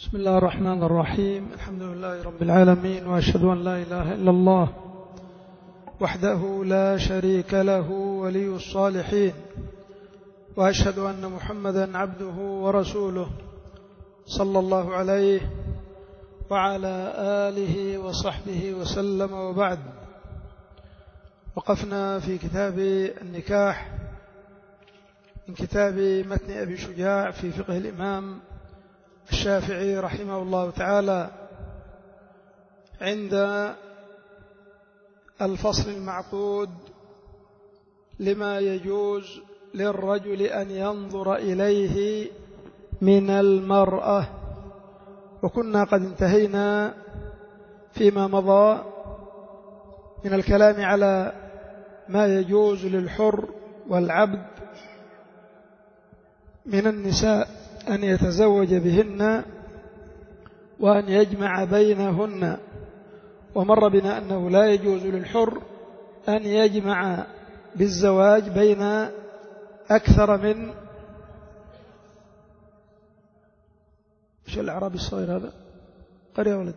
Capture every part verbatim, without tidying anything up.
بسم الله الرحمن الرحيم. الحمد لله رب العالمين، وأشهد أن لا إله إلا الله وحده لا شريك له ولي الصالحين، وأشهد أن محمدا عبده ورسوله صلى الله عليه وعلى آله وصحبه وسلم. وبعد، وقفنا في كتاب النكاح من كتاب متن أبي شجاع في فقه الإمام الشافعي رحمه الله تعالى عند الفصل المعقود لما يجوز للرجل أن ينظر إليه من المرأة. وكنا قد انتهينا فيما مضى من الكلام على ما يجوز للحر والعبد من النساء أن يتزوج بهن وأن يجمع بينهن. ومر بنا أنه لا يجوز للحر أن يجمع بالزواج بين أكثر من إيش الأعرابي الصغير هذا؟ قرية ولد.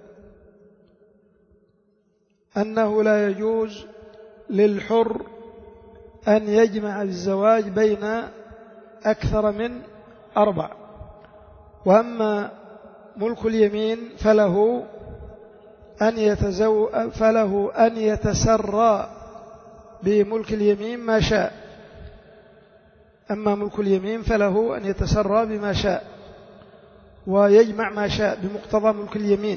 أنه لا يجوز للحر أن يجمع بالزواج بين أكثر من أربع. وأما ملك اليمين فله أن يتزو فله أن يتسرى بملك اليمين ما شاء. أما ملك اليمين فله أن يتسرى بما شاء ويجمع ما شاء بمقتضى ملك اليمين.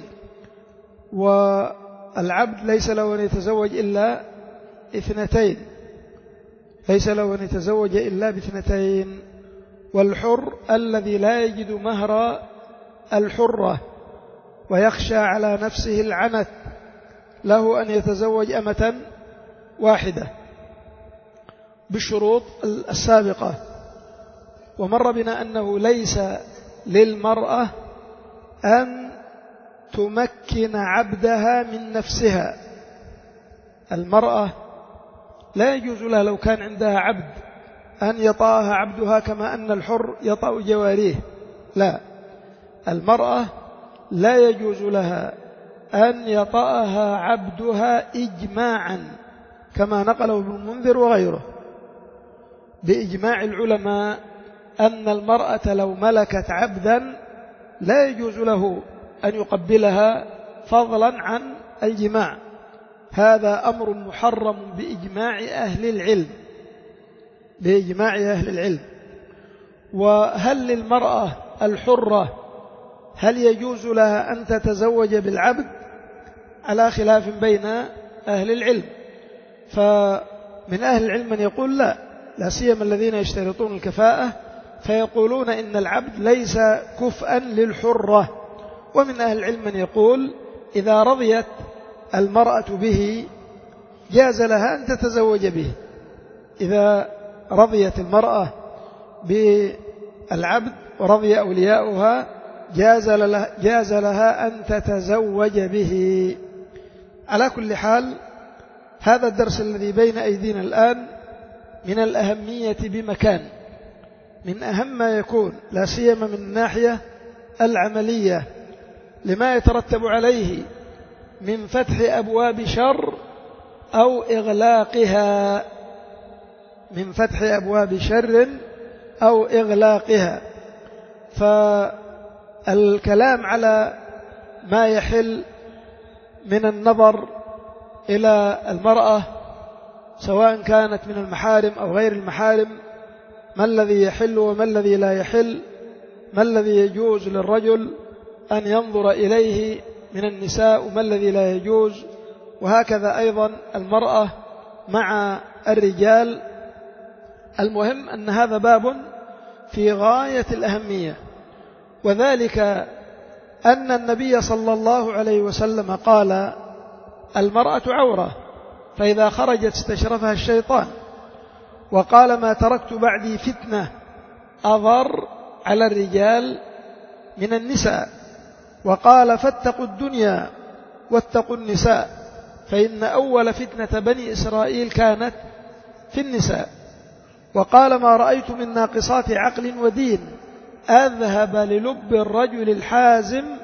والعبد ليس له أن يتزوج إلا اثنتين، ليس له أن يتزوج إلا باثنتين. والحر الذي لا يجد مهر الحرة ويخشى على نفسه العنت له أن يتزوج أمة واحدة بالشروط السابقة. ومر بنا أنه ليس للمرأة أن تمكن عبدها من نفسها. المرأة لا يجوز لها لو كان عندها عبد أن يطأها عبدها كما أن الحر يطأ جواريه. لا، المرأة لا يجوز لها أن يطأها عبدها إجماعا كما نقله ابن المنذر وغيره بإجماع العلماء أن المرأة لو ملكت عبدا لا يجوز له أن يقبلها فضلا عن الجماع. هذا أمر محرم بإجماع أهل العلم بإجماع أهل العلم. وهل للمرأة الحرة هل يجوز لها أن تتزوج بالعبد؟ على خلاف بين أهل العلم. فمن أهل العلم من يقول لا، لا سيما الذين يشترطون الكفاءة فيقولون إن العبد ليس كفءا للحرة. ومن أهل العلم من يقول إذا رضيت المرأة به جاز لها أن تتزوج به. إذا رضيت المرأة بالعبد ورضي أولياؤها جاز لها, جاز لها أن تتزوج به. على كل حال، هذا الدرس الذي بين أيدينا الآن من الأهمية بمكان، من أهم ما يكون، لا سيما من الناحية العملية لما يترتب عليه من فتح أبواب شر أو إغلاقها، من فتح أبواب شر أو إغلاقها. فالكلام على ما يحل من النظر إلى المرأة سواء كانت من المحارم أو غير المحارم، ما الذي يحل وما الذي لا يحل، ما الذي يجوز للرجل أن ينظر إليه من النساء وما الذي لا يجوز، وهكذا أيضا المرأة مع الرجال. المهم أن هذا باب في غاية الأهمية، وذلك أن النبي صلى الله عليه وسلم قال المرأة عورة فإذا خرجت استشرفها الشيطان، وقال ما تركت بعدي فتنة أضر على الرجال من النساء، وقال فاتقوا الدنيا واتقوا النساء فإن أول فتنة بني إسرائيل كانت في النساء، وقال ما رأيت من ناقصات عقل ودين أذهب للب الرجل الحازم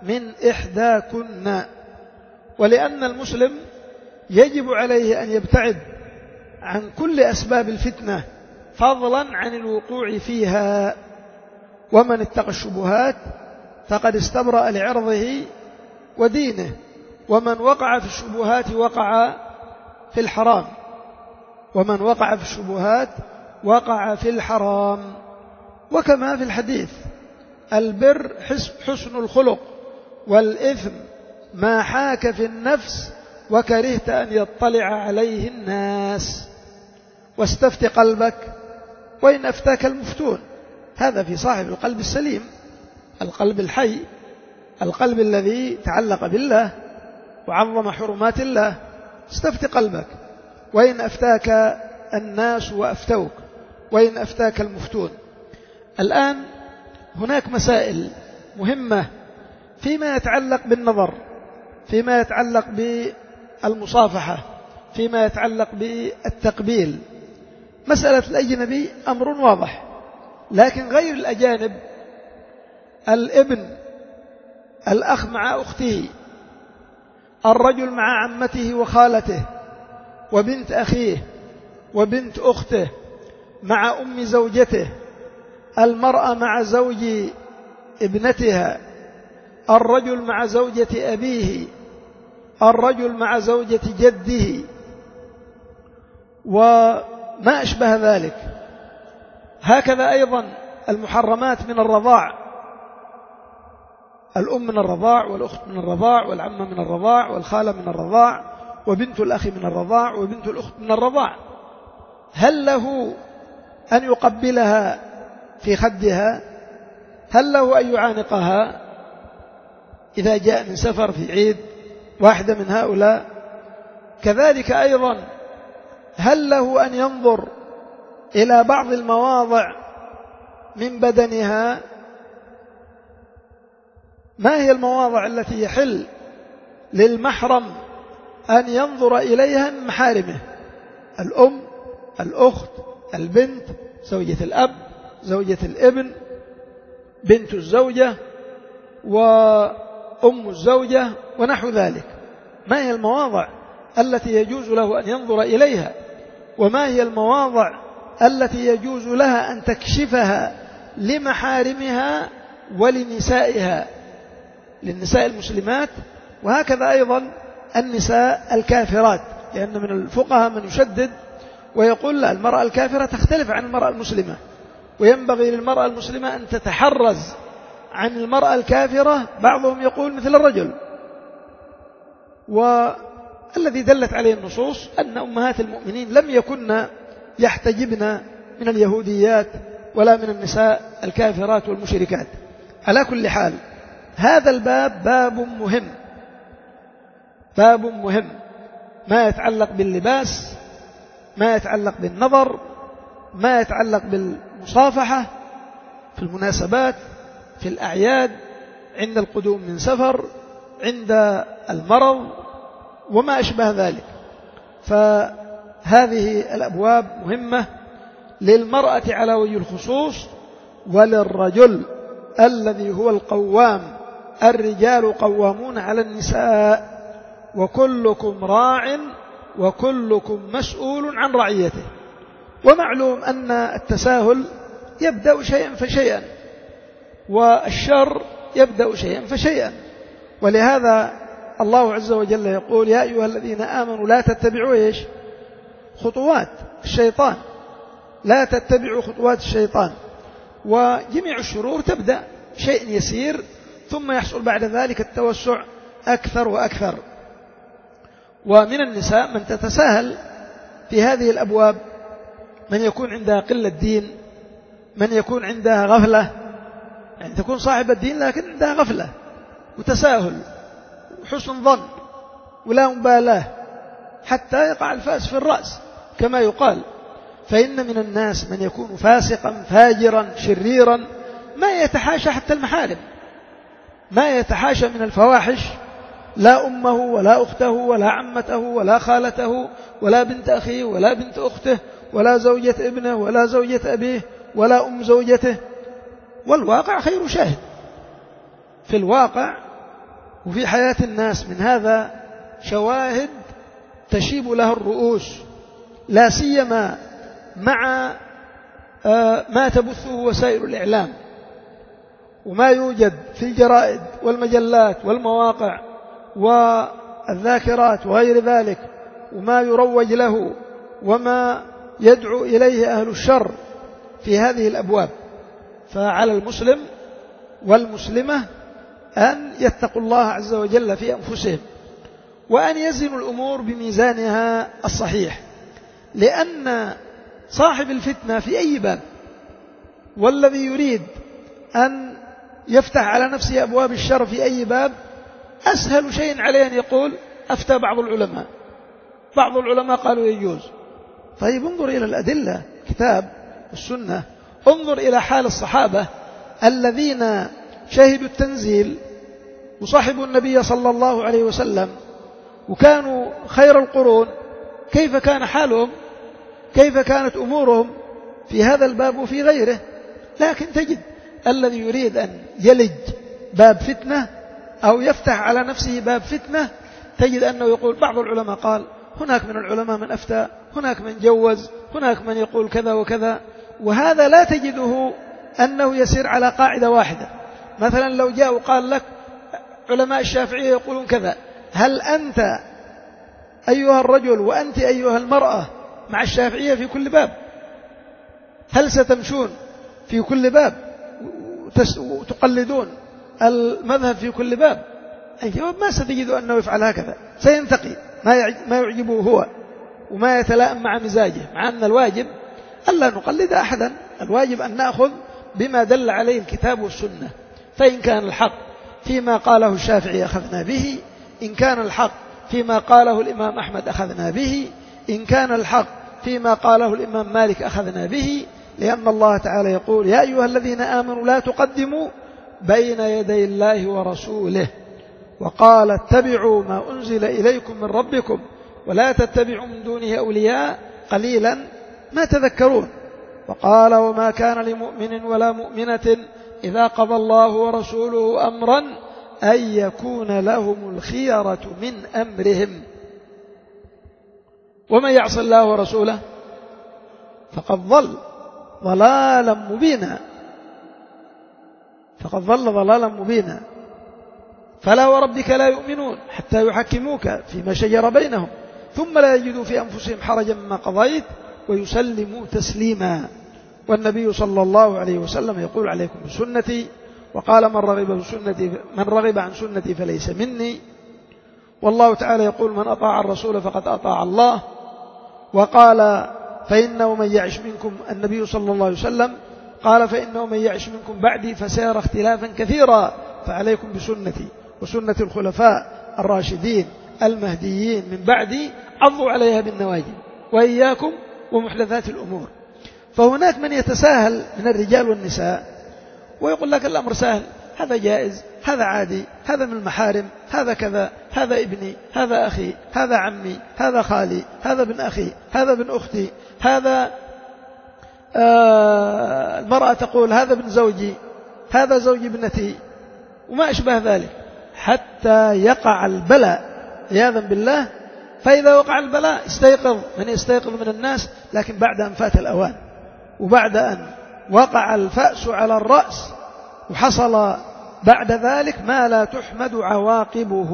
من إحداكن. ولأن المسلم يجب عليه أن يبتعد عن كل أسباب الفتنة فضلا عن الوقوع فيها. ومن اتقى الشبهات فقد استبرأ لعرضه ودينه، ومن وقع في الشبهات وقع في الحرام ومن وقع في الشبهات وقع في الحرام. وكما في الحديث: البر حسن الخلق، والإثم ما حاك في النفس وكرهت أن يطلع عليه الناس. واستفت قلبك وإن أفتاك المفتون. هذا في صاحب القلب السليم، القلب الحي، القلب الذي تعلق بالله وعظم حرمات الله. استفت قلبك وإن أفتاك الناس وأفتوك، وإن أفتاك المفتون. الآن هناك مسائل مهمة فيما يتعلق بالنظر، فيما يتعلق بالمصافحة، فيما يتعلق بالتقبيل. مسألة الأجنبي أمر واضح، لكن غير الأجانب، الابن، الأخ مع أخته، الرجل مع عمته وخالته وبنت أخيه وبنت أخته مع أم زوجته، المرأة مع زوج ابنتها، الرجل مع زوجة أبيه، الرجل مع زوجة جده، وما أشبه ذلك. هكذا أيضا المحرمات من الرضاع، الأم من الرضاع، والأخت من الرضاع، والعمة من الرضاع، والخالة من الرضاع، وبنت الأخ من الرضاع، وبنت الأخت من الرضاع. هل له أن يقبلها في خدها؟ هل له أن يعانقها إذا جاء من سفر في عيد واحدة من هؤلاء؟ كذلك أيضا هل له أن ينظر إلى بعض المواضع من بدنها؟ ما هي المواضع التي يحل للمحرم أن ينظر إليها من محارمه؟ الأم، الأخت، البنت، زوجة الأب، زوجة الابن، بنت الزوجة، وأم الزوجة، ونحو ذلك. ما هي المواضع التي يجوز له أن ينظر إليها؟ وما هي المواضع التي يجوز لها أن تكشفها لمحارمها ولنسائها، للنساء المسلمات، وهكذا أيضا النساء الكافرات؟ لأن من الفقهاء من يشدد ويقول لا، المرأة الكافرة تختلف عن المرأة المسلمة، وينبغي للمرأة المسلمة أن تتحرز عن المرأة الكافرة. بعضهم يقول مثل الرجل. والذي دلت عليه النصوص أن أمهات المؤمنين لم يكن يحتجبن من اليهوديات ولا من النساء الكافرات والمشركات. على كل حال، هذا الباب باب مهم، باب مهم، ما يتعلق باللباس، ما يتعلق بالنظر، ما يتعلق بالمصافحة في المناسبات، في الأعياد، عند القدوم من سفر، عند المرض، وما أشبه ذلك. فهذه الأبواب مهمة للمرأة على وجه الخصوص، وللرجل الذي هو القوام. الرجال قوامون على النساء، وكلكم راع وكلكم مسؤول عن رعيته. ومعلوم أن التساهل يبدأ شيئا فشيئا، والشر يبدأ شيئا فشيئا. ولهذا الله عز وجل يقول: يا أيها الذين آمنوا لا تتبعوا إيش؟ خطوات الشيطان، لا تتبعوا خطوات الشيطان. وجميع الشرور تبدأ شيء يسير، ثم يحصل بعد ذلك التوسع أكثر وأكثر. ومن النساء من تتساهل في هذه الأبواب، من يكون عندها قلة دين، من يكون عندها غفلة، يعني تكون صاحبة الدين لكن عندها غفلة وتساهل وحسن ظن ولا مبالاة، حتى يقع الفاس في الرأس كما يقال. فإن من الناس من يكون فاسقا فاجرا شريرا ما يتحاشى حتى المحارم، ما يتحاشى من الفواحش، لا أمه ولا أخته ولا عمته ولا خالته ولا بنت أخيه ولا بنت أخته ولا زوجة ابنه ولا زوجة أبيه ولا أم زوجته. والواقع خير شاهد، في الواقع وفي حياة الناس من هذا شواهد تشيب لها الرؤوس، لا سيما مع ما تبثه وسائل الإعلام وما يوجد في الجرائد والمجلات والمواقع والذاكرات وغير ذلك، وما يروج له وما يدعو إليه أهل الشر في هذه الأبواب. فعلى المسلم والمسلمة أن يتقوا الله عز وجل في أنفسهم، وأن يزنوا الأمور بميزانها الصحيح، لأن صاحب الفتنة في أي باب والذي يريد أن يفتح على نفسه أبواب الشر في أي باب أسهل شيء عليه أن يقول أفتى بعض العلماء، بعض العلماء قالوا يجوز. طيب انظر إلى الأدلة، كتاب والسنة، انظر إلى حال الصحابة الذين شهدوا التنزيل وصحبوا النبي صلى الله عليه وسلم وكانوا خير القرون، كيف كان حالهم، كيف كانت أمورهم في هذا الباب وفي غيره. لكن تجد الذي يريد أن يلج باب فتنة أو يفتح على نفسه باب فتنة، تجد أنه يقول بعض العلماء قال، هناك من العلماء من أفتى، هناك من جوز، هناك من يقول كذا وكذا. وهذا لا تجده أنه يسير على قاعدة واحدة. مثلا لو جاء وقال لك علماء الشافعية يقولون كذا، هل أنت أيها الرجل وأنت أيها المرأة مع الشافعية في كل باب؟ هل ستمشون في كل باب وتقلدون المذهب في كل باب؟ الجواب ما ستجد أنه يفعل هكذا، سينتقي ما يعجبه هو وما يتلائم مع مزاجه، مع أن الواجب ألا نقلد أحدا، الواجب أن نأخذ بما دل عليه الكتاب والسنة. فإن كان الحق فيما قاله الشافعي أخذنا به، إن كان الحق فيما قاله الإمام أحمد أخذنا به، إن كان الحق فيما قاله الإمام مالك أخذنا به، لأن الله تعالى يقول يا أيها الذين آمنوا لا تقدموا بين يدي الله ورسوله، وقال اتبعوا ما أنزل إليكم من ربكم ولا تتبعوا من دونه أولياء قليلا ما تذكرون. وقال وما كان لمؤمن ولا مؤمنة إذا قضى الله ورسوله أمرا أن يكون لهم الخيرة من أمرهم ومن يعص الله ورسوله فقد ضل ضلالا مبينا فقد ضل ضلالا مبينا فلا وربك لا يؤمنون حتى يحكموك فيما شجر بينهم ثم لا يجدوا في أنفسهم حرجا مما قضيت ويسلموا تسليما. والنبي صلى الله عليه وسلم يقول عليكم بسنتي، وقال من رغب بسنتي من رغب عن سنتي فليس مني. والله تعالى يقول من أطاع الرسول فقد أطاع الله. وقال فإنه من يعش منكم، النبي صلى الله عليه وسلم قال فإنه من يعش منكم بعدي فسيرى اختلافا كثيرا فعليكم بسنتي وسنة الخلفاء الراشدين المهديين من بعدي عضوا عليها بالنواجذ وإياكم ومحدثات الأمور. فهناك من يتساهل من الرجال والنساء ويقول لك الأمر سهل، هذا جائز، هذا عادي، هذا من المحارم، هذا كذا، هذا ابني، هذا أخي، هذا عمي، هذا خالي، هذا ابن أخي، هذا ابن أختي، هذا آه المرأة تقول هذا ابن زوجي، هذا زوج ابنتي، وما أشبه ذلك، حتى يقع البلاء عياذا بالله. فإذا وقع البلاء استيقظ من يستيقظ من الناس، لكن بعد أن فات الأوان وبعد أن وقع الفأس على الرأس وحصل بعد ذلك ما لا تحمد عواقبه،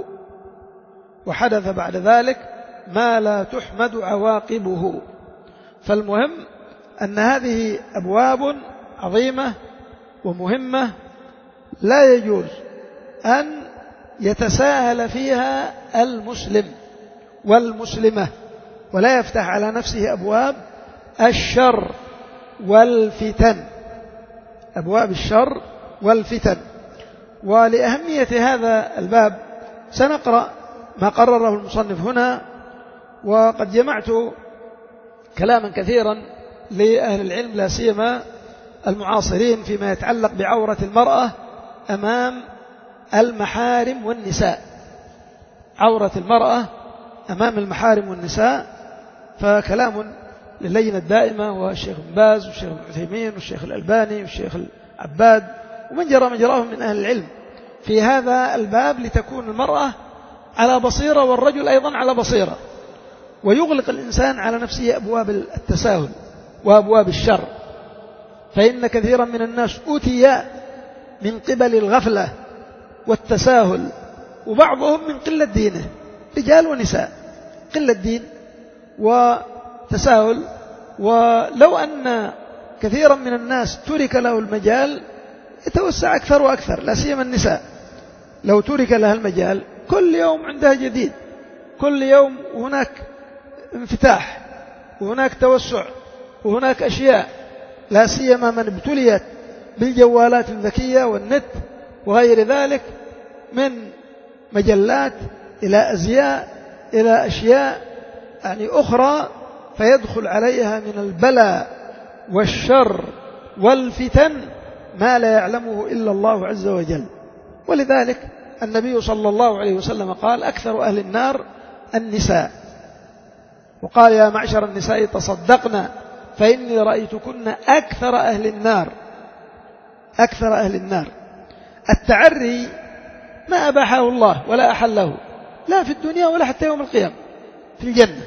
وحدث بعد ذلك ما لا تحمد عواقبه. فالمهم أن هذه أبواب عظيمة ومهمة لا يجوز أن يتساهل فيها المسلم والمسلمة ولا يفتح على نفسه أبواب الشر والفتن، أبواب الشر والفتن. ولأهمية هذا الباب سنقرأ ما قرره المصنف هنا، وقد جمعت كلاما كثيرا لأهل العلم لا سيما المعاصرين فيما يتعلق بعورة المرأة أمام المحارم والنساء، عورة المرأة أمام المحارم والنساء. فكلام للجنة الدائمة والشيخ ابن باز والشيخ ابن عثيمين والشيخ الألباني والشيخ العباد ومن جرى مجراهم من أهل العلم في هذا الباب لتكون المرأة على بصيرة والرجل أيضا على بصيرة، ويغلق الإنسان على نفسه أبواب التساهل وأبواب الشر. فإن كثيرا من الناس أوتي من قبل الغفلة والتساهل، وبعضهم من قلة دينه، رجال ونساء، قلة دين وتساهل. ولو أن كثيرا من الناس ترك له المجال يتوسع أكثر وأكثر، لا سيما النساء، لو ترك لها المجال كل يوم عندها جديد، كل يوم هناك انفتاح وهناك توسع وهناك أشياء، لا سيما من ابتليت بالجوالات الذكية والنت وغير ذلك، من مجلات إلى أزياء إلى أشياء يعني أخرى، فيدخل عليها من البلاء والشر والفتن ما لا يعلمه إلا الله عز وجل. ولذلك النبي صلى الله عليه وسلم قال: أكثر أهل النار النساء، وقال: يا معشر النساء تصدقنا فإني رأيتكن أكثر أهل النار. أكثر أهل النار. التعري ما أباحه الله ولا أحله، لا في الدنيا ولا حتى يوم القيامة في الجنة.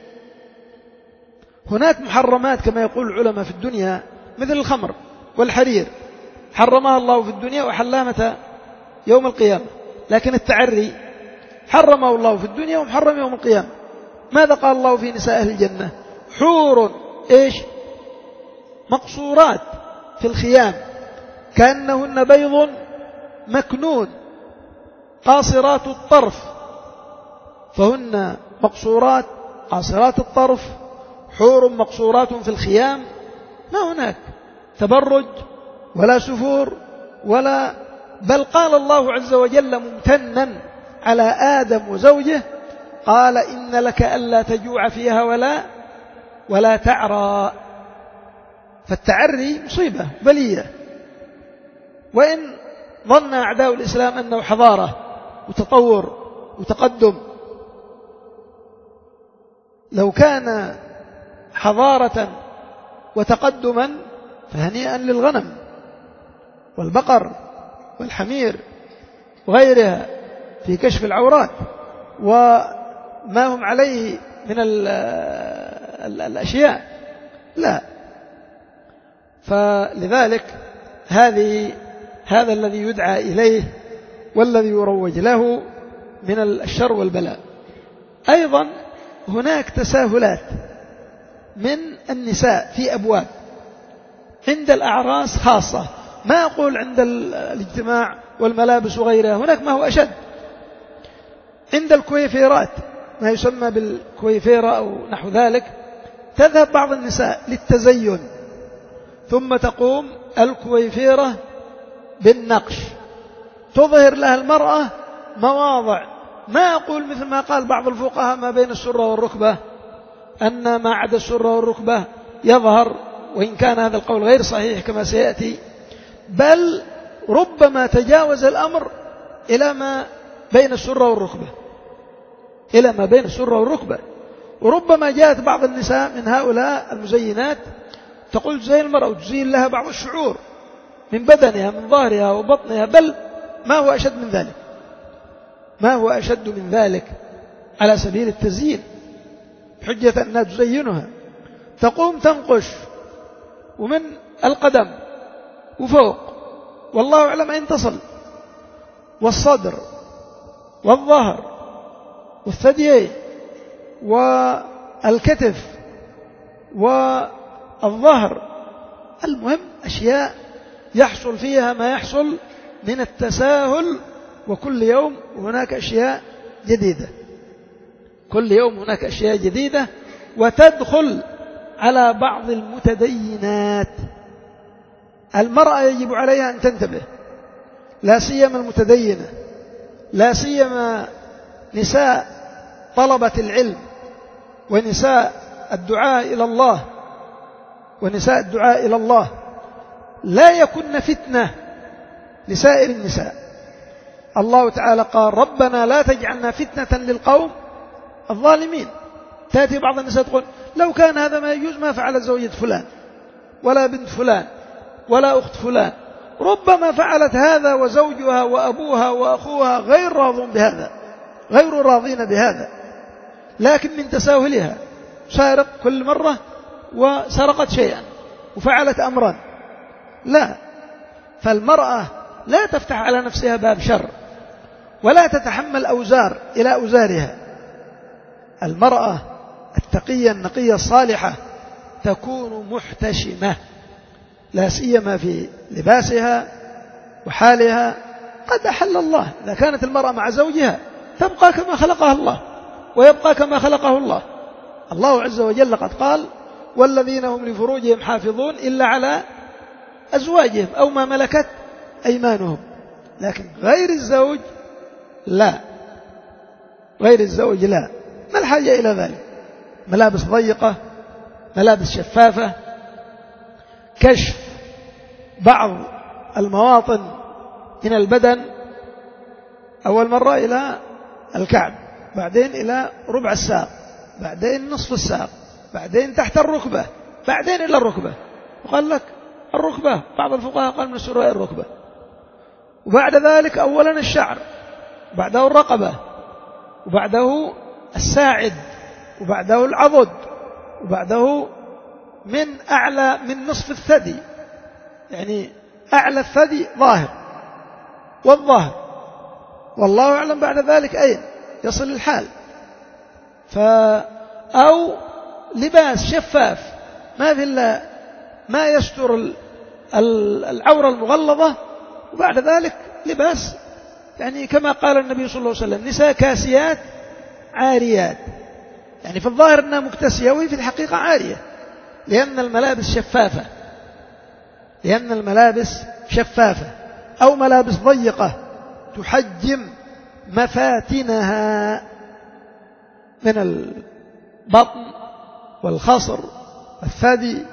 هناك محرمات كما يقول العلماء في الدنيا مثل الخمر والحرير، حرمها الله في الدنيا وحلها متى؟ يوم القيامة. لكن التعري حرمه الله في الدنيا ومحرم يوم القيامة. ماذا قال الله في نساء أهل الجنة؟ حور إيش؟ مقصورات في الخيام كأنهن بيض مكنون قاصرات الطرف، فهن مقصورات قاصرات الطرف، حور مقصورات في الخيام، ما هناك تبرج ولا سفور ولا، بل قال الله عز وجل ممتنا على آدم وزوجه، قال: إن لك ألا تجوع فيها ولا ولا تعرى. فالتعري مصيبة بلية، وإن ظن أعداء الإسلام أنه حضارة وتطور وتقدم، لو كان حضارة وتقدما فهنيئا للغنم والبقر والحمير وغيرها في كشف العورات وما هم عليه من الأشياء، لا. فلذلك هذه هذا الذي يدعى إليه والذي يروج له من الشر والبلاء. أيضا هناك تساهلات من النساء في أبواب، عند الأعراس خاصة، ما أقول عند الاجتماع والملابس وغيرها، هناك ما هو أشد. عند الكويفيرات، ما يسمى بالكويفيرة أو نحو ذلك، تذهب بعض النساء للتزين، ثم تقوم الكويفيرة بالنقش، تظهر لها المرأة مواضع، ما أقول مثل ما قال بعض الفقهاء ما بين السرة والركبة، أن ما عدا السرة والركبة يظهر، وإن كان هذا القول غير صحيح كما سيأتي، بل ربما تجاوز الأمر إلى ما بين السرة والركبة، إلى ما بين السرة والركبة. وربما جاءت بعض النساء من هؤلاء المزينات تقول تزين المرأة وتزين لها بعض الشعور من بدنها من ظهرها وبطنها، بل ما هو أشد من ذلك، ما هو أشد من ذلك على سبيل التزيين، حجة أنها تزينها، تقوم تنقش ومن القدم وفوق والله أعلم أين تصل، والصدر والظهر والثديين والكتف والظهر، المهم أشياء يحصل فيها ما يحصل من التساهل، وكل يوم هناك أشياء جديدة، كل يوم هناك أشياء جديدة. وتدخل على بعض المتدينات. المرأة يجب عليها أن تنتبه، لا سيما المتدينة، لا سيما نساء طلبة العلم ونساء الدعاء إلى الله ونساء الدعاء إلى الله، لا يكن فتنة لسائر النساء. الله تعالى قال: ربنا لا تجعلنا فتنة للقوم الظالمين. تأتي بعض النساء تقول: لو كان هذا ما يجوز ما فعلت زوجة فلان ولا بنت فلان ولا أخت فلان ربما فعلت هذا وزوجها وأبوها وأخوها غير راضون بهذا، غير راضين بهذا، لكن من تساهلها سارق كل مرة وسرقت شيئا وفعلت أمرا. لا، فالمرأة لا تفتح على نفسها باب شر ولا تتحمل أوزار إلى أوزارها. المرأة التقية النقية الصالحة تكون محتشمة، لا سيما في لباسها وحالها. قد أحل الله، إذا كانت المرأة مع زوجها تبقى كما خلقها الله ويبقى كما خلقه الله. الله عز وجل قد قال: والذين هم لفروجهم حافظون إلا على أزواجهم أو ما ملكت أيمانهم. لكن غير الزوج لا، غير الزوج لا، ما الحاجة إلى ذلك؟ ملابس ضيقة، ملابس شفافة، كشف بعض المواطن من البدن، أول مرة إلى الكعب، بعدين إلى ربع الساق، بعدين نصف الساق، بعدين تحت الركبة، بعدين إلى الركبة. وقال لك الركبة، بعض الفقهاء قال من سراء الركبة. وبعد ذلك أولا الشعر، وبعده الرقبة، وبعده الساعد، وبعده العضد، وبعده من أعلى من نصف الثدي، يعني أعلى الثدي ظاهر والظهر، والله أعلم بعد ذلك أين يصل الحال. ف أو لباس شفاف ما في إلا ما يستر العورة المغلظة، وبعد ذلك لباس يعني كما قال النبي صلى الله عليه وسلم: نساء كاسيات عاريات، يعني في الظاهر أنها مكتسية وهي في الحقيقة عارية، لأن الملابس شفافة، لأن الملابس شفافة أو ملابس ضيقة تحجم مفاتنها من البطن والخصر والثدي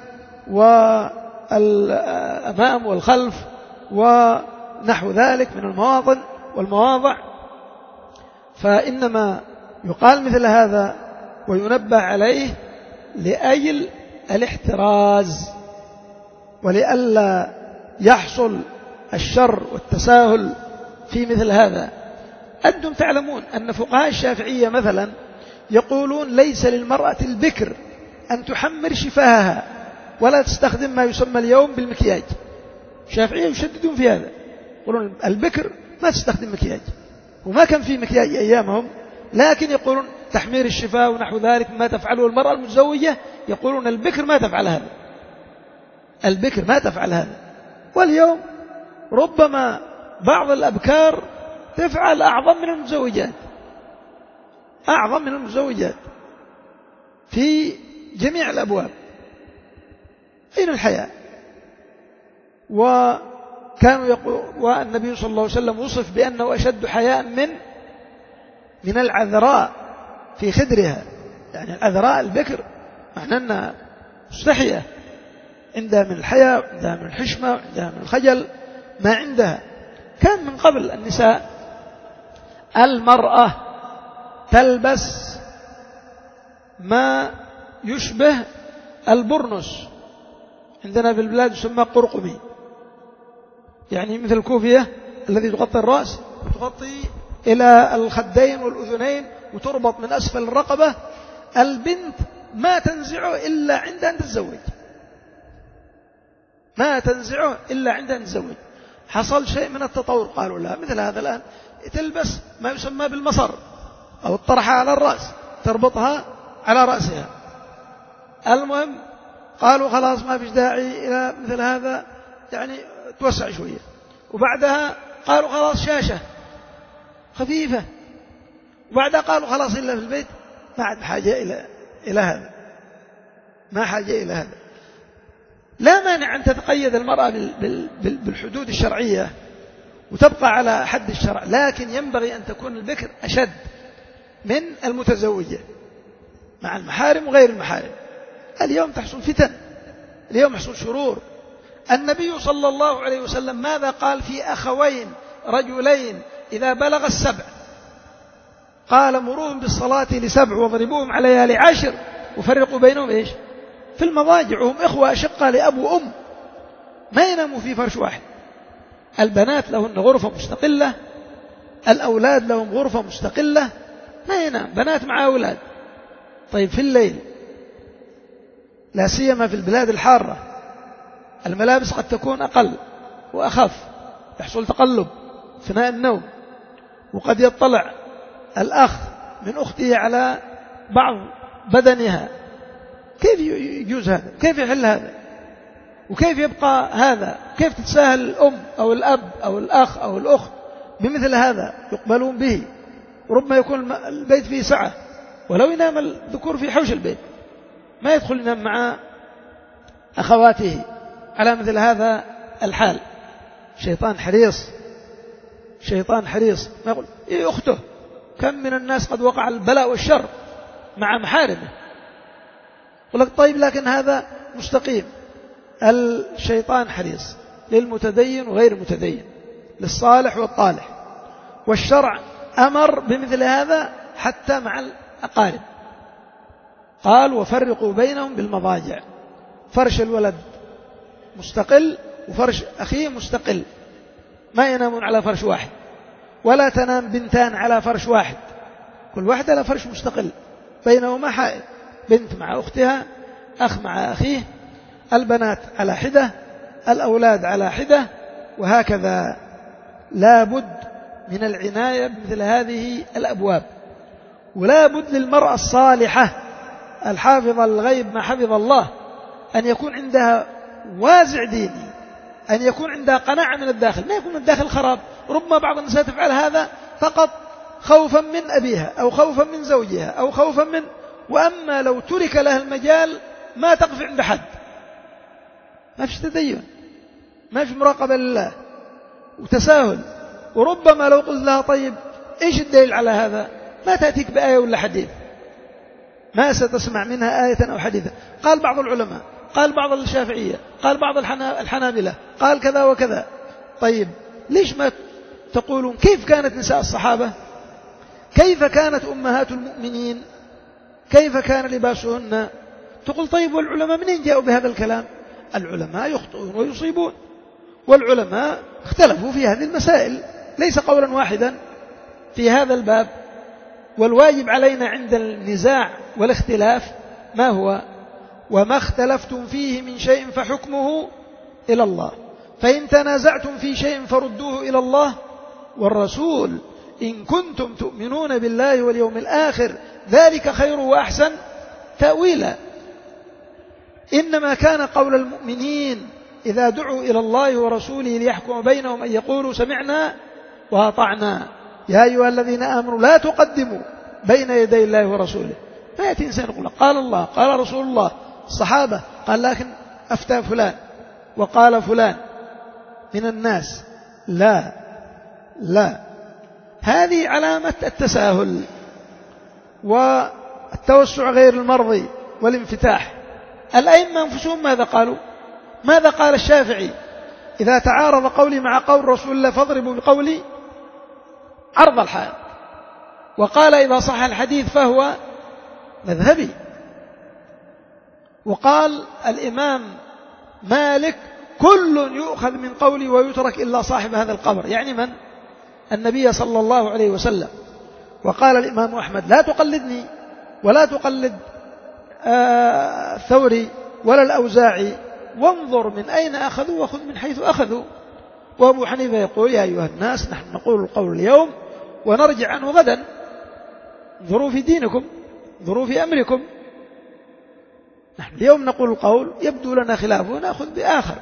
والأمام والخلف ونحو ذلك من المواطن والمواضع. فإنما يقال مثل هذا وينبه عليه لأجل الاحتراز ولئلا يحصل الشر والتساهل في مثل هذا. أنتم تعلمون أن فقهاء الشافعية مثلا يقولون ليس للمرأة البكر أن تحمر شفاهها ولا تستخدم ما يسمى اليوم بالمكياج. الشافعية يشددون في هذا، يقولون البكر ما تستخدم مكياج، وما كان في مكياج أيامهم، لكن يقولون تحمير الشفاه ونحو ذلك ما تفعله المرأة المتزوجة، يقولون البكر ما تفعل هذا، البكر ما تفعل هذا. واليوم ربما بعض الأبكار تفعل أعظم من المتزوجات، أعظم من المتزوجات في جميع الأبواب. أين الحياء؟ وكانوا يقول والنبي صلى الله عليه وسلم وصف بأنه أشد حياء من من العذراء في خدرها، يعني العذراء البكر معناه أنها مستحية، عندها من الحياء، عندها من الحشمة، عندها من الخجل ما عندها. كان من قبل النساء المرأة تلبس ما يشبه البرنس، عندنا في البلاد يسمى قرقمي، يعني مثل الكوفية الذي تغطي الرأس وتغطي إلى الخدين والأذنين وتربط من أسفل الرقبة. البنت ما تنزعه إلا عند أن تتزوج، ما تنزعه إلا عند أن تتزوج. حصل شيء من التطور، قالوا لا، مثل هذا الآن تلبس ما يسمى بالمصر أو الطرحة على الرأس، تربطها على رأسها. المهم قالوا خلاص ما فيش داعي إلى مثل هذا، يعني توسع شوية. وبعدها قالوا خلاص شاشة خفيفة، وبعدها قالوا خلاص إلا في البيت، ما عاد حاجة إلى إلى هذا، ما حاجة إلى هذا. لا مانع أن تتقيد المرأة بالحدود الشرعية وتبقى على حد الشرع، لكن ينبغي أن تكون البكر أشد من المتزوجة مع المحارم وغير المحارم. اليوم تحصل فتن، اليوم يحصل شرور. النبي صلى الله عليه وسلم ماذا قال في أخوين رجلين إذا بلغ السبع؟ قال مروهم بالصلاة لسبع واضربوهم عليها لعشر وفرقوا بينهم إيش؟ في المضاجع، هم إخوة أشقة لأب وأم، ما يناموا في فرش واحد، البنات لهن غرفة مستقلة، الأولاد لهم غرفة مستقلة، ما ينام بنات مع أولاد. طيب في الليل لا سيما في البلاد الحارة الملابس قد تكون أقل وأخف، يحصل تقلب أثناء النوم، وقد يطلع الأخ من أخته على بعض بدنها. كيف يجوز هذا؟ كيف يحل هذا؟ وكيف يبقى هذا؟ كيف تتساهل الأم أو الأب أو الأخ أو الأخت بمثل هذا يقبلون به؟ وربما يكون البيت فيه سعة، ولو ينام الذكور في حوش البيت ما يدخل ينام مع أخواته على مثل هذا الحال. شيطان حريص، شيطان حريص. ما يقول إيه أخته، كم من الناس قد وقع البلاء والشر مع محارمه. يقول لك طيب لكن هذا مستقيم. الشيطان حريص للمتدين وغير المتدين، للصالح والطالح، والشرع أمر بمثل هذا حتى مع الأقارب. قال وفرقوا بينهم بالمضاجع، فرش الولد مستقل وفرش أخيه مستقل، ما ينامون على فرش واحد، ولا تنام بنتان على فرش واحد، كل واحدة على فرش مستقل بينهما حائل، بنت مع أختها، أخ مع أخيه، البنات على حدة، الأولاد على حدة، وهكذا. لا بد من العناية بمثل هذه الأبواب، ولا بد للمرأة الصالحة الحافظة للغيب ما حفظ الله أن يكون عندها وازع ديني، أن يكون عندها قناعة من الداخل، ما يكون من الداخل خراب. ربما بعض النساء تفعل هذا فقط خوفا من أبيها أو خوفا من زوجها أو خوفا من، وأما لو ترك لها المجال ما تقف عند حد، ما فيش تدين، ما فيش مراقبة لله وتساهل. وربما لو قلت لها طيب إيش الدليل على هذا، ما تأتيك بآية ولا حديث، ما ستسمع منها آية أو حديثا. قال بعض العلماء، قال بعض الشافعية، قال بعض الحنابلة، قال كذا وكذا. طيب ليش ما تقولون كيف كانت نساء الصحابة، كيف كانت أمهات المؤمنين، كيف كان لباسهن؟ تقول طيب والعلماء منين جاءوا بهذا الكلام؟ العلماء يخطئون ويصيبون، والعلماء اختلفوا في هذه المسائل، ليس قولا واحدا في هذا الباب. والواجب علينا عند النزاع والاختلاف ما هو؟ وما اختلفتم فيه من شيء فحكمه إلى الله، فإن تنازعتم في شيء فردوه إلى الله والرسول إن كنتم تؤمنون بالله واليوم الآخر ذلك خير وأحسن تأويلا. إنما كان قول المؤمنين إذا دعوا إلى الله ورسوله ليحكم بينهم أن يقولوا سمعنا وأطعنا يا أيها الذين آمنوا لا تقدموا بين يدي الله ورسوله. ما يأتي إنسان يقول قال الله قال رسول الله الصحابة، قال لكن أفتى فلان وقال فلان من الناس. لا لا، هذه علامة التساهل والتوسع غير المرضي والانفتاح. الأئمة أنفسهم ماذا قالوا؟ ماذا قال الشافعي؟ إذا تعارض قولي مع قول رسول الله فاضربوا بقولي عرض الحائط. وقال إذا صح الحديث فهو مذهبي. وقال الإمام مالك كل يؤخذ من قولي ويترك إلا صاحب هذا القبر، يعني من؟ النبي صلى الله عليه وسلم. وقال الإمام أحمد لا تقلدني ولا تقلد آه الثوري ولا الأوزاعي، وانظر من أين أخذوا وخذ من حيث أخذوا. وأبو حنيفة يقول يا أيها الناس نحن نقول القول اليوم ونرجع عنه غدا، انظروا في دينكم، انظروا في أمركم. نحن اليوم نقول القول يبدو لنا خلافه نأخذ بآخر.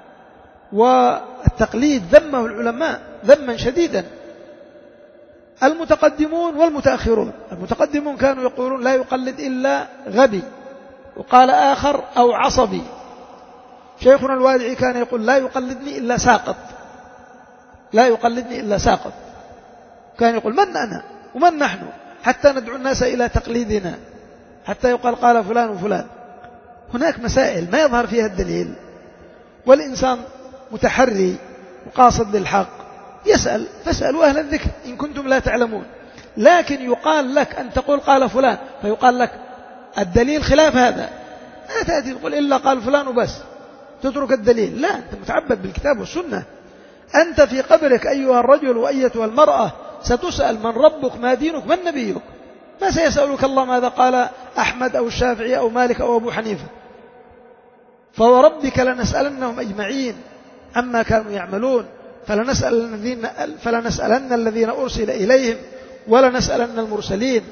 والتقليد ذمه العلماء ذما شديدا، المتقدمون والمتأخرون. المتقدمون كانوا يقولون لا يقلد إلا غبي، وقال آخر أو عصبي. شيخنا الوادعي كان يقول لا يقلدني إلا ساقط، لا يقلدني إلا ساقط. كان يقول من أنا ومن نحن حتى ندعو الناس إلى تقليدنا، حتى يقال قال فلان وفلان. هناك مسائل ما يظهر فيها الدليل، والإنسان متحري وقاصد للحق يسأل، فاسألوا أهل الذكر إن كنتم لا تعلمون. لكن يقال لك أن تقول قال فلان فيقال لك الدليل خلاف هذا، لا تأتي تقول إلا قال فلان وبس تترك الدليل. لا، أنت متعبد بالكتاب والسنة. أنت في قبرك أيها الرجل وأيتها المرأة ستسأل من ربك ما دينك من نبيك، ما سيسألك الله ماذا قال أحمد أو الشافعي أو مالك أو أبو حنيفة. فوربك لنسألنهم أجمعين عما كانوا يعملون، فلنسألن الذين, فلنسألن الذين أرسل إليهم ولنسألن المرسلين،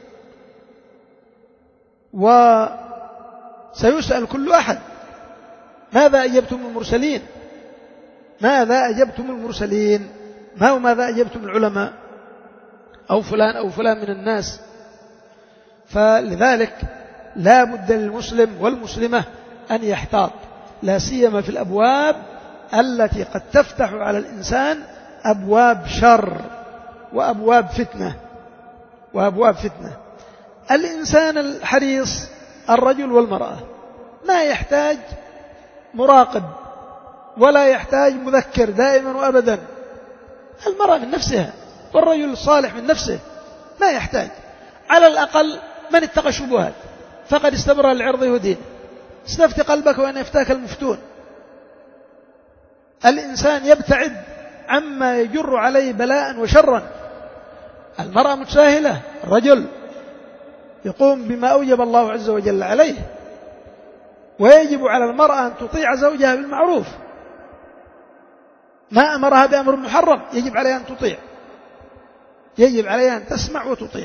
وسيسأل كل أحد ماذا أجبتم المرسلين، ماذا أجبتم المرسلين، ما هو ماذا أجبتم العلماء أو فلان أو فلان من الناس. فلذلك لا بد للمسلم والمسلمة أن يحتاط، لا سيما في الأبواب التي قد تفتح على الإنسان أبواب شر وأبواب فتنة وأبواب فتنة. الإنسان الحريص الرجل والمرأة ما يحتاج مراقب ولا يحتاج مذكر دائما وأبدا، المرأة من نفسها والرجل الصالح من نفسه، ما يحتاج. على الأقل من اتقى الشبهات فقد استبرأ لعرضه ودينه. استفت قلبك وأن يفتاك المفتون. الإنسان يبتعد عما يجر عليه بلاء وشرا. المرأة متساهلة، الرجل يقوم بما أوجب الله عز وجل عليه، ويجب على المرأة أن تطيع زوجها بالمعروف، ما أمرها بأمر محرم يجب عليها أن تطيع، يجب عليها أن تسمع وتطيع،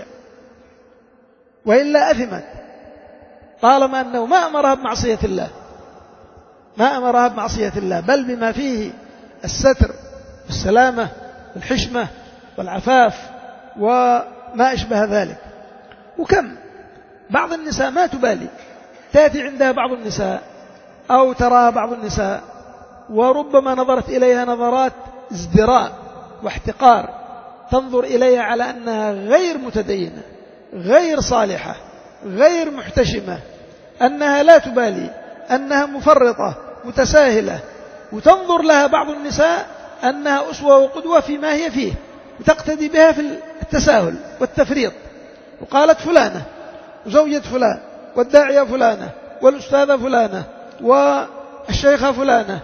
وإلا أثمت طالما أنه ما أمرها بمعصية الله، ما أمرها بمعصية الله، بل بما فيه الستر والسلامة والحشمة والعفاف وما أشبه ذلك. وكم بعض النساء ما تبالي، تأتي عندها بعض النساء أو ترى بعض النساء وربما نظرت إليها نظرات ازدراء واحتقار، تنظر إليها على أنها غير متدينة، غير صالحة، غير محتشمة، أنها لا تبالي، أنها مفرطة متساهلة، وتنظر لها بعض النساء أنها أسوة وقدوة فيما هي فيه، وتقتدي بها في التساهل والتفريط. وقالت فلانة وزوجة فلان والداعية فلانة والأستاذة فلانة والشيخة فلانة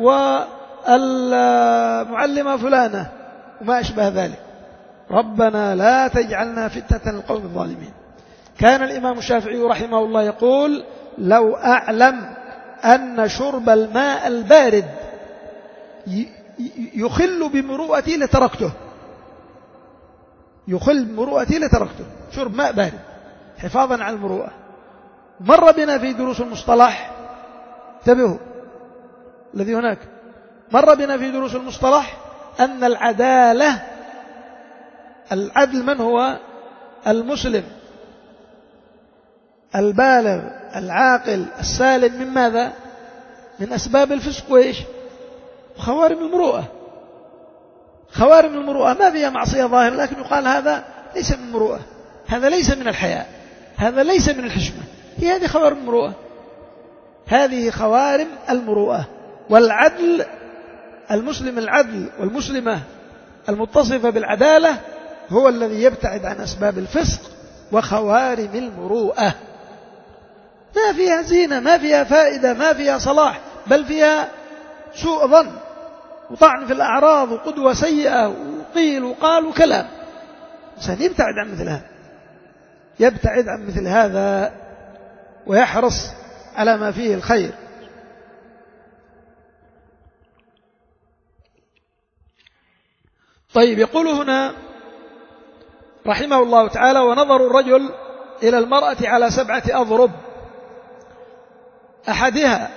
والمعلمة فلانة وما أشبه ذلك. ربنا لا تجعلنا فتنة للقوم الظالمين. كان الإمام الشافعي رحمه الله يقول: لو أعلم أن شرب الماء البارد يخل بمروءتي لتركته، يخل بمروءتي لتركته، شرب ماء بارد حفاظا على المروءة. مر بنا في دروس المصطلح، انتبهوا الذي هناك، مر بنا في دروس المصطلح أن العدالة، العدل من هو؟ المسلم البالغ العاقل السالم من ماذا؟ من أسباب الفسق وإيش؟ خوارم المروءة. خوارم المروءة ما فيها معصية ظاهرة، لكن يقال هذا ليس من المروءة، هذا ليس من الحياء، هذا ليس من الحشمة، هي هذه خوارم المروءة، هذه خوارم المروءة. والعدل، المسلم العدل والمسلمة المتصفة بالعدالة هو الذي يبتعد عن أسباب الفسق وخوارم المروءة. ما فيها زينة، ما فيها فائدة، ما فيها صلاح، بل فيها سوء ظن وطعن في الأعراض وقدوة سيئة وقيل وقال وكلام. الإنسان يبتعد عن مثل هذا، يبتعد عن مثل هذا ويحرص على ما فيه الخير. طيب، يقول هنا رحمه الله تعالى: ونظر الرجل إلى المرأة على سبعة أضرب، أحدها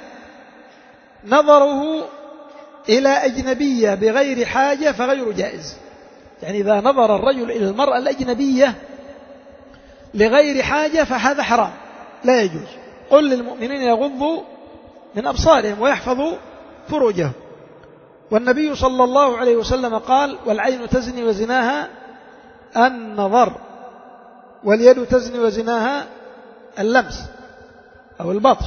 نظره إلى أجنبية بغير حاجة فغير جائز. يعني إذا نظر الرجل إلى المرأة الأجنبية لغير حاجة فهذا حرام لا يجوز. قل للمؤمنين يغضوا من أبصارهم ويحفظوا فروجهم. والنبي صلى الله عليه وسلم قال: والعين تزني وزناها النظر، واليد تزني وزناها اللمس أو البطش.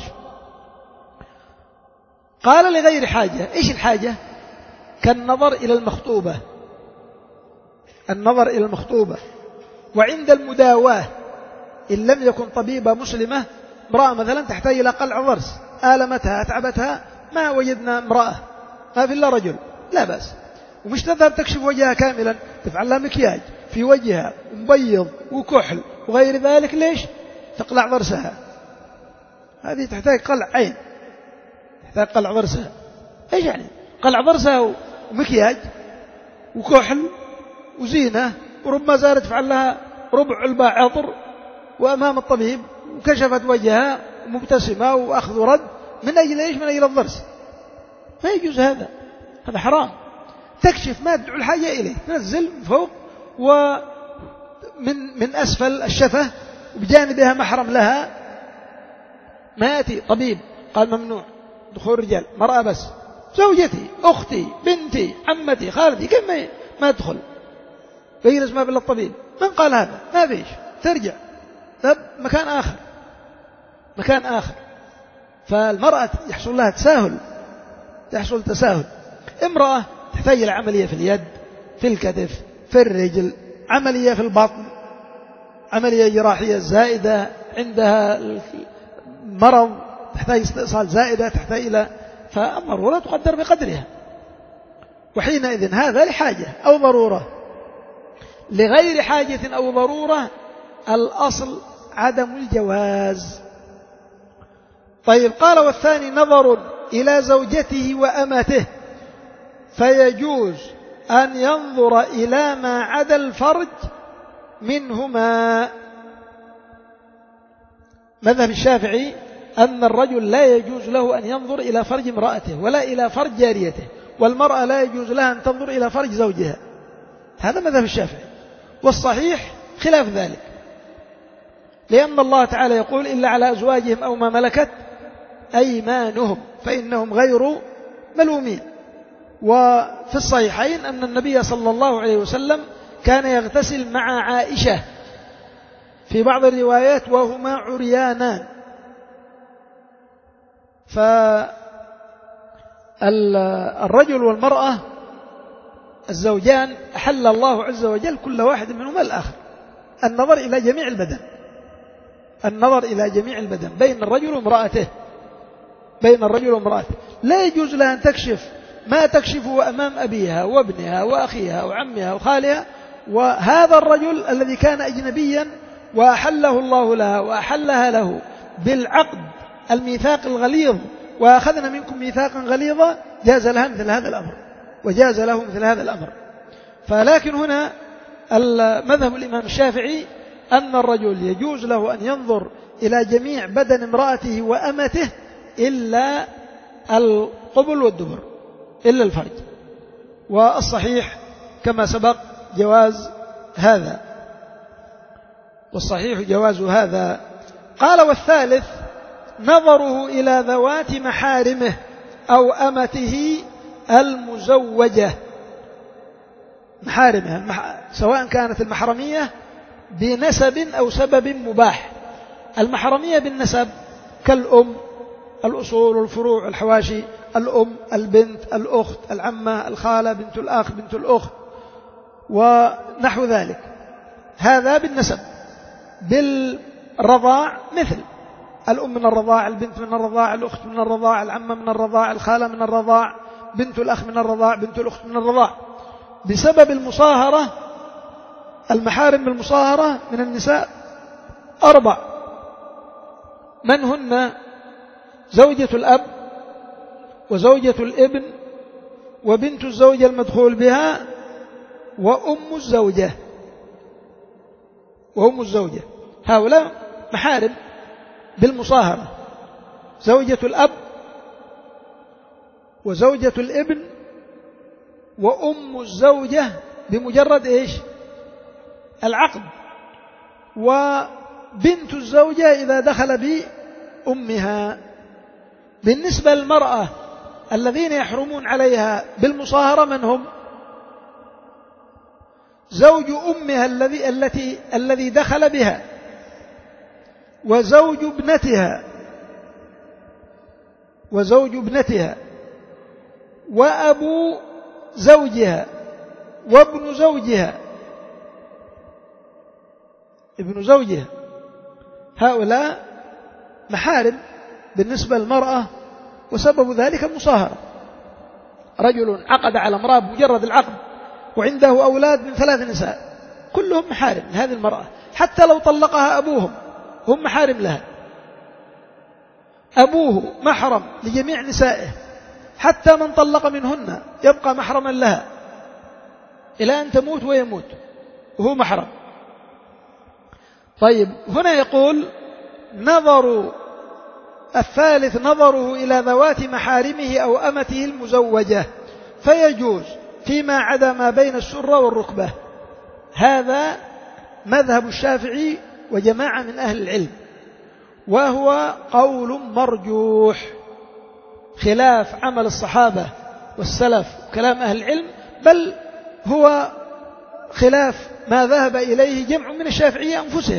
قال لغير حاجة. إيش الحاجة؟ كالنظر إلى المخطوبة، النظر إلى المخطوبة. وعند المداواة إن لم يكن طبيبة مسلمة، امرأة مثلا تحتاج إلى قلع ضرس، آلمتها أتعبتها، ما وجدنا امرأة، ما في إلا رجل، لا بأس، ومش تذهب تكشف وجهها كاملا، تفعل لها مكياج في وجهها ومبيض وكحل وغير ذلك. ليش؟ تقلع ضرسها. هذه تحتاج قلع عين، تحتاج قلع ضرسها. ايش يعني قلع ضرسها ومكياج وكحل وزينة، وربما زارت تفعل لها ربع علبة عطر وأمام الطبيب وكشفت وجهها مبتسمة وأخذ ورد من أجل إيش؟ من أجل الضرس. ما يجوز هذا، هذا حرام. تكشف ما تدعو الحاجة إليه، تنزل فوق ومن من أسفل الشفة وبجانبها محرم لها. ما يأتي طبيب قال ممنوع دخول رجال، مرأة بس، زوجتي أختي بنتي عمتي خالتي كيف ما ما تدخل؟ يجلس ما بالله الطبيب. من قال هذا؟ ما فيش، ترجع ذهب مكان آخر، مكان آخر. فالمرأة يحصل لها تساهل، يحصل تساهل. امرأة تحتاج إلى عملية في اليد، في الكتف، في الرجل، عملية في البطن، عملية جراحية زائدة، عندها مرض تحتاج استئصال زائدة، تحتاج إلى، فالضرورة تقدر بقدرها. وحينئذ هذا لحاجة أو ضرورة. لغير حاجة أو ضرورة الأصل عدم الجواز. طيب قال والثاني نظر إلى زوجته وأمته، فيجوز أن ينظر إلى ما عدا الفرج منهما. مذهب الشافعي أن الرجل لا يجوز له أن ينظر إلى فرج امرأته ولا إلى فرج جاريته، والمرأة لا يجوز لها أن تنظر إلى فرج زوجها. هذا مذهب الشافعي، والصحيح خلاف ذلك، لأن الله تعالى يقول إلا على أزواجهم أو ما ملكت أيمانهم فإنهم غير ملومين. وفي الصحيحين أن النبي صلى الله عليه وسلم كان يغتسل مع عائشة في بعض الروايات وهما عريانان. فالرجل والمرأة الزوجان أحل الله عز وجل كل واحد منهما الآخر النظر إلى جميع البدن، النظر إلى جميع البدن بين الرجل وامرأته، بين الرجل وامرأته. لا يجوز لها أن تكشف ما تكشفه أمام أبيها وابنها وأخيها وعمها وخالها، وهذا الرجل الذي كان أجنبيا وأحله الله لها وأحلها له بالعقد الميثاق الغليظ، وأخذنا منكم ميثاقا غليظا، جاز لها مثل هذا الأمر وجاز له مثل هذا الأمر. فلكن هنا مذهب الإمام الشافعي أن الرجل يجوز له أن ينظر إلى جميع بدن امرأته وأمته إلا القبل والدبر، إلا الفرج. والصحيح كما سبق جواز هذا، والصحيح جواز هذا. قال والثالث نظره إلى ذوات محارمه أو أمته المزوجة. محارمها سواء كانت المحرمية بنسب أو سبب مباح. المحرمية بالنسب كالأم، الأصول والفروع الحواشي، الأم، البنت، الأخت، العمة، الخالة، بنت الأخ، بنت الأخت ونحو ذلك، هذا بالنسب. بالرضاع مثل الأم من الرضاع، البنت من الرضاع، الأخت من الرضاع، العمة من الرضاع، الخالة من الرضاع، بنت الأخ من الرضاع، بنت الأخت من الرضاع. بسبب المصاهرة، المحارم بالمصاهرة من النساء أربع، من هن؟ زوجة الأب وزوجة الابن وبنت الزوجة المدخول بها وأم الزوجة، وأم الزوجة. هؤلاء محارم بالمصاهرة، زوجة الأب وزوجة الابن وأم الزوجة بمجرد إيش؟ العقد، وبنت الزوجة إذا دخل بأمها. بالنسبة للمرأة الذين يحرمون عليها بالمصاهرة من هم؟ زوج أمها الذي التي الذي دخل بها، وزوج ابنتها وزوج ابنتها وأبو زوجها وابن زوجها، ابن زوجها. هؤلاء محارم بالنسبة للمرأة، وسبب ذلك المصاهرة. رجل عقد على امرأة بمجرد العقد وعنده أولاد من ثلاث نساء كلهم محارم لهذه المرأة، حتى لو طلقها أبوهم هم محارم لها. أبوه محرم لجميع نسائه، حتى من طلق منهن يبقى محرما لها إلى أن تموت ويموت وهو محرم. طيب هنا يقول نظر الثالث نظره إلى ذوات محارمه أو أمته المزوجة، فيجوز فيما عدا ما بين السرة والركبة. هذا مذهب الشافعي وجماعة من أهل العلم، وهو قول مرجوح خلاف عمل الصحابة والسلف وكلام أهل العلم، بل هو خلاف ما ذهب إليه جمع من الشافعية أنفسهم.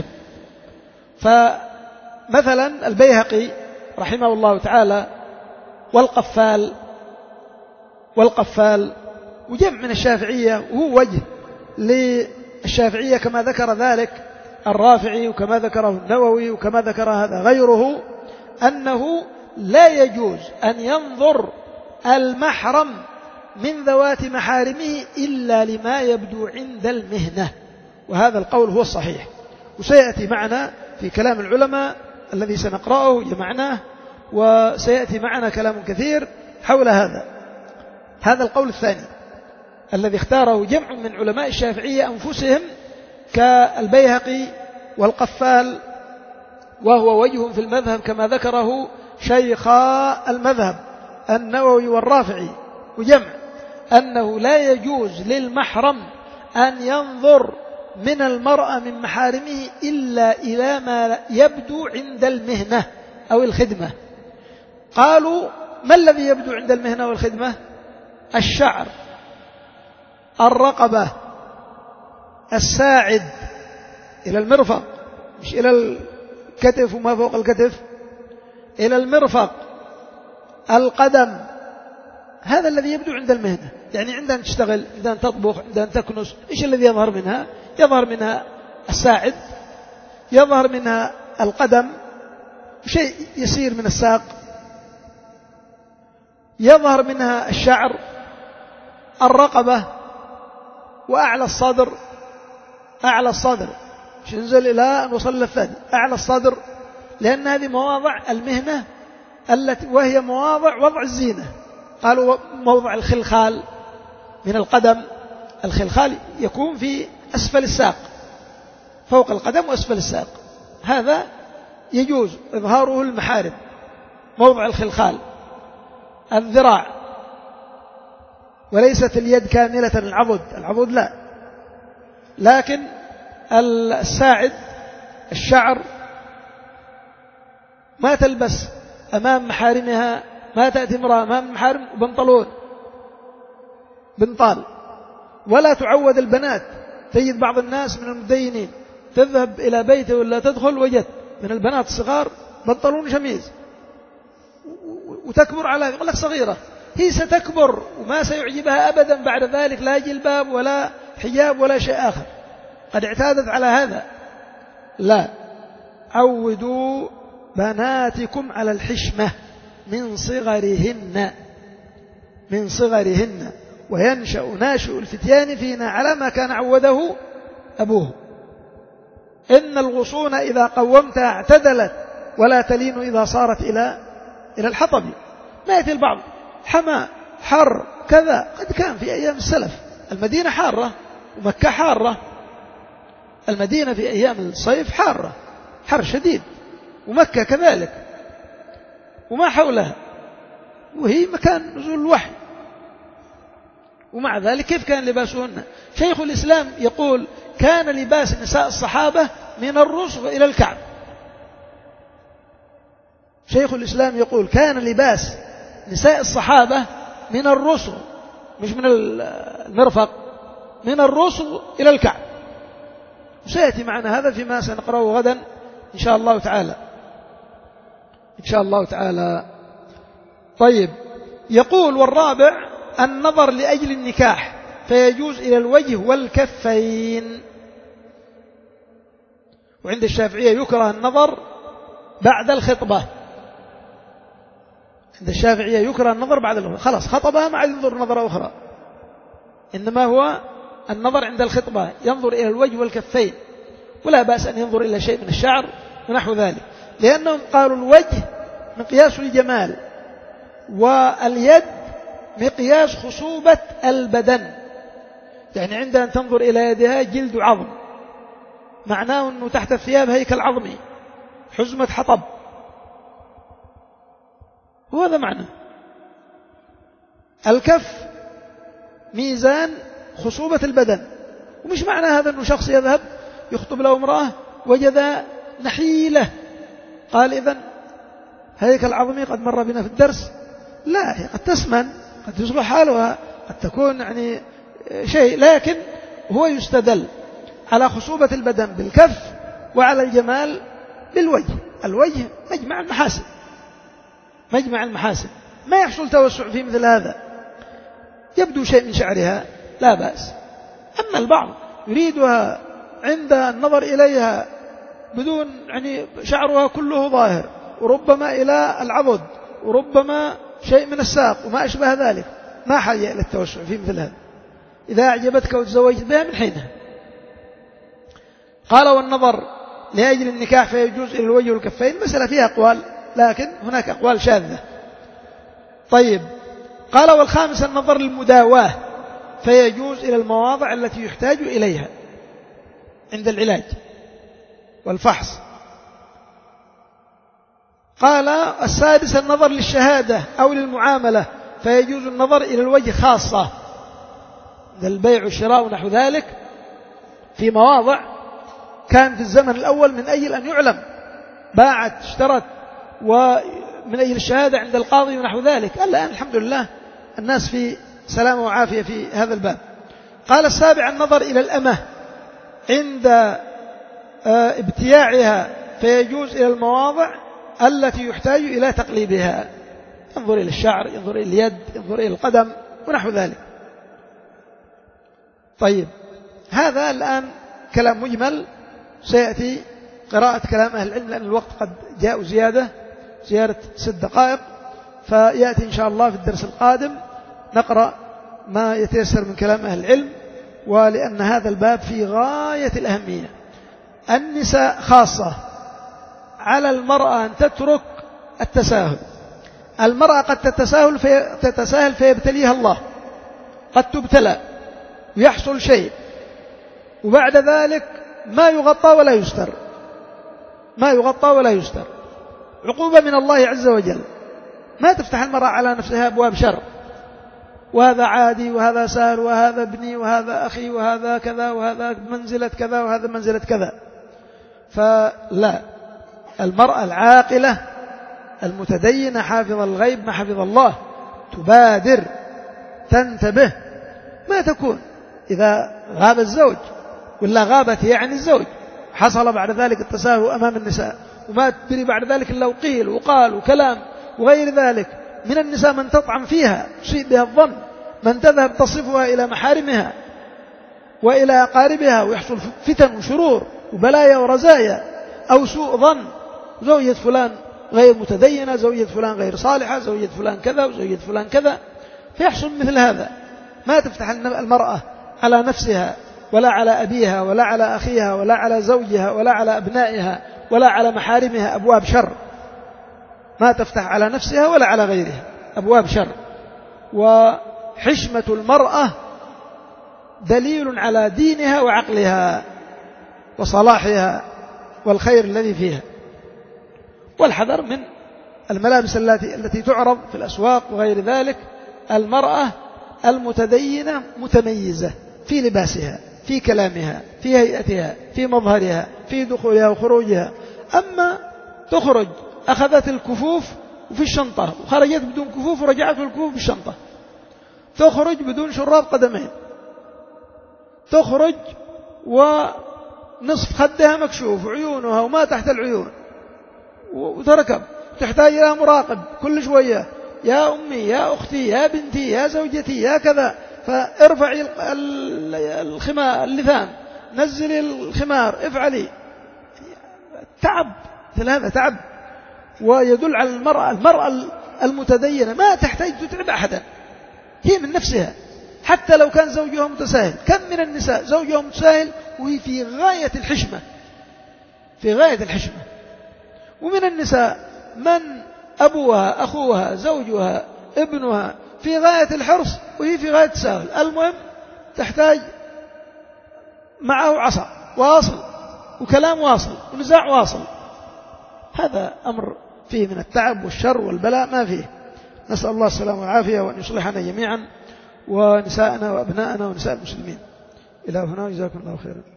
فمثلا البيهقي رحمه الله تعالى والقفال والقفال وجمع من الشافعية، وهو وجه للشافعية كما ذكر ذلك الرافعي وكما ذكره النووي وكما ذكر هذا غيره، أنه لا يجوز أن ينظر المحرم من ذوات محارمه إلا لما يبدو عند المهنة، وهذا القول هو الصحيح. وسيأتي معنا في كلام العلماء الذي سنقرأه جمعناه، وسيأتي معنا كلام كثير حول هذا. هذا القول الثاني الذي اختاره جمع من علماء الشافعية أنفسهم كالبيهقي والقفال، وهو وجه في المذهب كما ذكره شيخا المذهب النووي والرافعي وجمع، أنه لا يجوز للمحرم أن ينظر من المرأة من محارمه إلا إلى ما يبدو عند المهنة أو الخدمة. قالوا ما الذي يبدو عند المهنة والخدمة؟ الشعر، الرقبة، الساعد إلى المرفق، مش إلى الكتف وما فوق الكتف، إلى المرفق، القدم، هذا الذي يبدو عند المهنة. يعني عندما تشتغل، عندما تطبخ، عندما تكنس، إيش الذي يظهر منها؟ يظهر منها الساعد، يظهر منها القدم، شيء يسير من الساق، يظهر منها الشعر، الرقبة، وأعلى الصدر. أعلى الصدر مش ننزل إلى أن وصل للثاني، أعلى الصدر، لأن هذه مواضع المهنة التي وهي مواضع وضع الزينة. قالوا موضع الخلخال من القدم، الخلخال يكون في أسفل الساق، فوق القدم وأسفل الساق، هذا يجوز إظهاره المحارم. موضع الخلخال، الذراع، وليست اليد كاملة العضد، العضد لا، لكن الساعد، الشعر. ما تلبس أمام محارمها، ما تأتي امرأة أمام محارم بنطلون بنطال، ولا تعود البنات. تجد بعض الناس من المدينين تذهب إلى بيته ولا تدخل وجد من البنات الصغار بنطلون شميز، وتكبر على يقول لك صغيرة، هي ستكبر وما سيعجبها أبدا بعد ذلك، لا جلباب ولا حجاب ولا شيء آخر، قد اعتادت على هذا. لا، عودوا بناتكم على الحشمة من صغرهن من صغرهن وينشأ ناشئ الفتيان فينا على ما كان عوده أبوه. إن الغصون إذا قومتها اعتدلت ولا تلين إذا صارت إلى إلى الحطب. ما يأتي البعض حمى حر كذا، قد كان في أيام السلف المدينة حارة ومكة حارة، المدينة في أيام الصيف حارة، حر شديد، ومكة كذلك وما حولها، وهي مكان نزول الوحي، ومع ذلك كيف كان لباسهن؟ شيخ الإسلام يقول كان لباس نساء الصحابة من الرسغ إلى الكعب. شيخ الإسلام يقول كان لباس نساء الصحابة من الرسغ، مش من المرفق، من الرسغ إلى الكعب. وسيأتي معنا هذا فيما سنقرأه غدا إن شاء الله تعالى إن شاء الله تعالى. طيب، يقول والرابع النظر لأجل النكاح، فيجوز إلى الوجه والكفين. وعند الشافعية يكره النظر بعد الخطبة، عند الشافعية يكره النظر بعد الخطبة، خلاص خطبها ما عاد ينظر نظرة أخرى، إنما هو النظر عند الخطبة ينظر إلى الوجه والكفين، ولا بأس أن ينظر إلى شيء من الشعر ونحو ذلك، لأنهم قالوا الوجه مقياس الجمال واليد مقياس خصوبة البدن، يعني عندها أن تنظر إلى يدها جلد وعظم، معناه أنه تحت الثياب هيكل عظمي حزمة حطب، وهذا معنى. الكف ميزان خصوبة البدن، ومش معنى هذا أنه شخص يذهب يخطب له امرأة وجد نحيلة قال إذن هيكل عظمي قد مر بنا في الدرس، لا، هي قد تسمن، قد يصبح حالها، قد تكون يعني شيء، لكن هو يستدل على خصوبة البدن بالكف وعلى الجمال بالوجه. الوجه مجمع المحاسن، مجمع المحاسن، ما يحصل توسع في مثل هذا، يبدو شيء من شعرها لا بأس. أما البعض يريدها عند النظر إليها بدون يعني شعرها كله ظاهر، وربما إلى العضد، وربما شيء من الساق وما أشبه ذلك، ما حاجة إلى التوسع في مثل هذا، إذا أعجبتك وتزوجت بها من حينها. قال والنظر لأجل النكاح فيجوز إلى الوجه والكفين، مسألة فيها أقوال، لكن هناك أقوال شاذة. طيب، قال والخامس النظر للمداواة فيجوز إلى المواضع التي يحتاج إليها عند العلاج والفحص. قال السادس النظر للشهادة أو للمعاملة فيجوز النظر إلى الوجه خاصة، البيع والشراء ونحو ذلك، في مواضع كان في الزمن الأول من أجل أن يعلم، باعت اشترت ومن أجل الشهادة عند القاضي ونحو ذلك. الآن الحمد لله الناس في سلامة وعافية في هذا الباب. قال السابع النظر إلى الأمة عند ابتياعها فيجوز إلى المواضع التي يحتاج إلى تقليبها، ينظر إلى الشعر، ينظر إلى اليد، ينظر إلى القدم ونحو ذلك. طيب، هذا الآن كلام مجمل، سيأتي قراءة كلام أهل العلم لأن الوقت قد جاء زيادة زيادة ست دقائق، فيأتي إن شاء الله في الدرس القادم نقرأ ما يتيسر من كلام أهل العلم، ولأن هذا الباب في غاية الأهمية. النساء خاصة، على المرأة أن تترك التساهل. المرأة قد تتساهل في تتساهل فيبتليها الله، قد تبتلى ويحصل شيء وبعد ذلك ما يغطى ولا يستر، ما يغطى ولا يستر، عقوبة من الله عز وجل. ما تفتح المرأة على نفسها أبواب شر، وهذا عادي وهذا سهل وهذا ابني وهذا أخي وهذا كذا وهذا منزلة كذا وهذا منزلة كذا. فلا، المرأة العاقلة المتدينة حافظ الغيب ما حفظ الله تبادر، تنتبه، ما تكون إذا غاب الزوج ولا غابت هي عن الزوج حصل بعد ذلك التساهل أمام النساء، وما تدري بعد ذلك إلا وقيل وقال وكلام وغير ذلك. من النساء من تطعن فيها تسيء بها الظن، من تذهب تصفها إلى محارمها وإلى أقاربها ويحصل فتن وشرور وبلايا ورزايا أو سوء ظن، زوجة فلان غير متدينة، زوجة فلان غير صالحة، زوجة فلان كذا وزوجة فلان كذا، فيحصل مثل هذا. ما تفتح المرأة على نفسها ولا على أبيها ولا على أخيها ولا على زوجها ولا على أبنائها ولا على محارمها أبواب شر، ما تفتح على نفسها ولا على غيرها أبواب شر. وحشمة المرأة دليل على دينها وعقلها وصلاحها والخير الذي فيها. والحذر من الملابس التي التي تعرض في الأسواق وغير ذلك. المرأة المتدينة متميزة في لباسها، في كلامها، في هيئتها، في مظهرها، في دخولها وخروجها. أما تخرج أخذت الكفوف وفي الشنطة وخرجت بدون كفوف ورجعت الكفوف في الشنطة، تخرج بدون شراب قدمين، تخرج ونصف خدها مكشوف وعيونها وما تحت العيون، وتركب تحتاج إلى مراقب كل شوية، يا أمي يا أختي يا بنتي يا زوجتي يا كذا، فارفعي الخمار اللثام، نزلي الخمار، افعلي. تعب، هذا تعب. ويدل على المرأة المرأة المتدينة ما تحتاج تتعب أحدا، هي من نفسها حتى لو كان زوجها متساهل. كم من النساء زوجها متساهل وهي في غاية الحشمة، في غاية الحشمة. ومن النساء من أبوها أخوها زوجها ابنها في غاية الحرص وهي في غاية الساهل، المهم تحتاج معه عصا واصل وكلام واصل ونزاع واصل. هذا أمر فيه من التعب والشر والبلاء ما فيه. نسأل الله السلامة والعافية وأن يصلحنا جميعا ونساءنا وأبناءنا ونساء المسلمين. إلى هنا، جزاكم الله خيرا.